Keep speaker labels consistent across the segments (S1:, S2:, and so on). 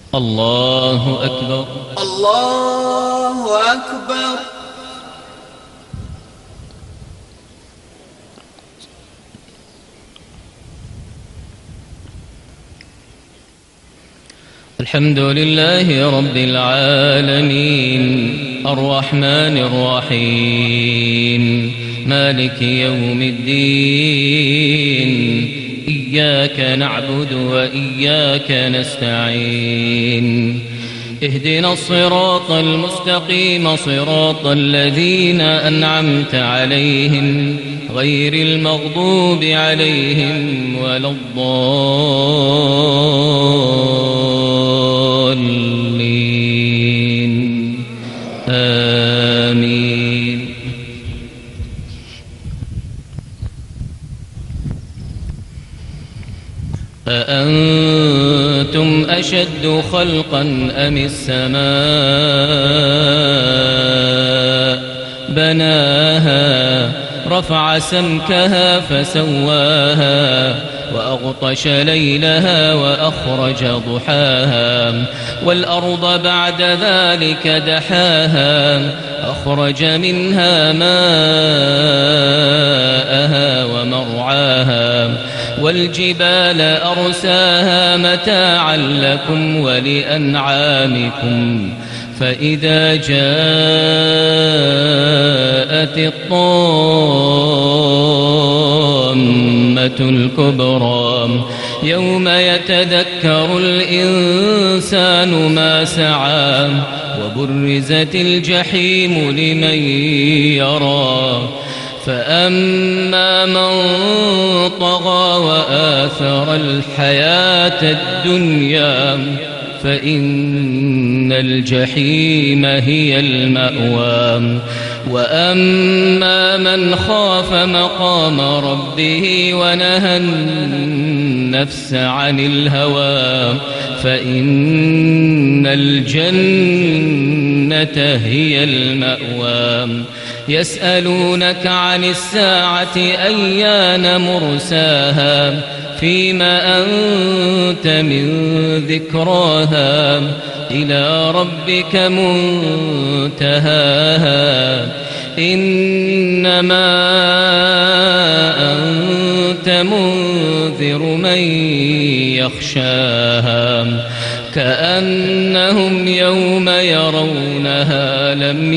S1: الله أكبر.
S2: الله أكبر.
S1: الحمد لله رب العالمين الرحمن الرحيم مالك يوم الدين إياك نعبد وإياك نستعين اهدنا الصراط المستقيم صراط الذين أنعمت عليهم غير المغضوب عليهم ولا الضالين آمين. أأنتم أشد خلقا أم السماء بناها رفع سمكها فسواها وأغطش ليلها وأخرج ضحاها والأرض بعد ذلك دحاها أخرج منها ماءها ومرعاها والجبال أرساها متاعا لكم ولأنعامكم فإذا جاءت الطامة الكبرى يوم يتذكر الإنسان ما سعى وبرزت الجحيم لمن يرى فأما من طغى وآثر الحياة الدنيا فإن الجحيم هي المأوى وأما من خاف مقام ربه ونهى النفس عن الهوى فإن الجنة هي المأوى يسألونك عن الساعة أيان مرساها فيما أنت من ذكراها إلى ربك منتهاها إنما أنت منذر من يخشاها كأنهم يوم يرونها لم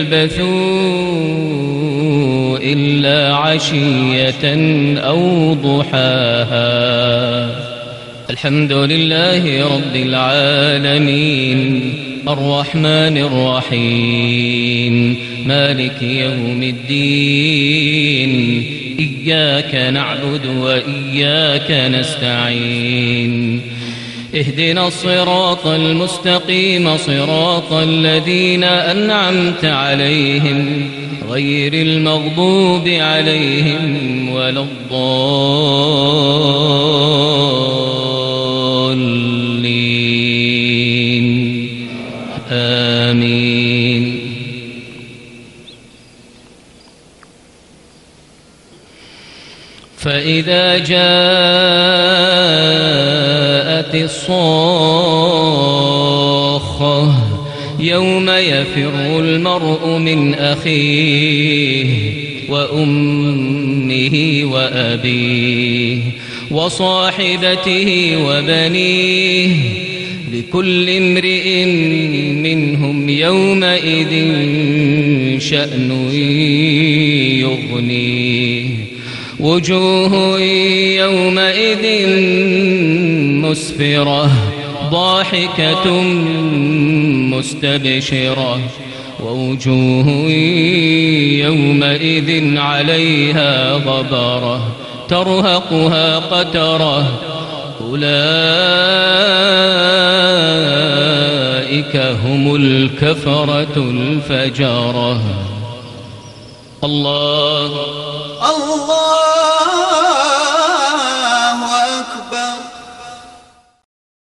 S1: يلبثوا إلا عشية أو ضحاها. الحمد لله رب العالمين الرحمن الرحيم مالك يوم الدين إياك نعبد وإياك نستعين اهدنا الصراط المستقيم صراط الذين أنعمت عليهم غير المغضوب عليهم ولا الضالين آمين. فإذا جاءت الصاخة يوم يفر المرء من أخيه وأمه وأبيه وصاحبته وبنيه لكل امرئ منهم يومئذ شأن يغنيه وجوه يومئذ مسفرة ضاحكة مستبشرة ووجوه يومئذ عليها غبرة ترهقها قترة أولئك هم الكفرة الفجرة. الله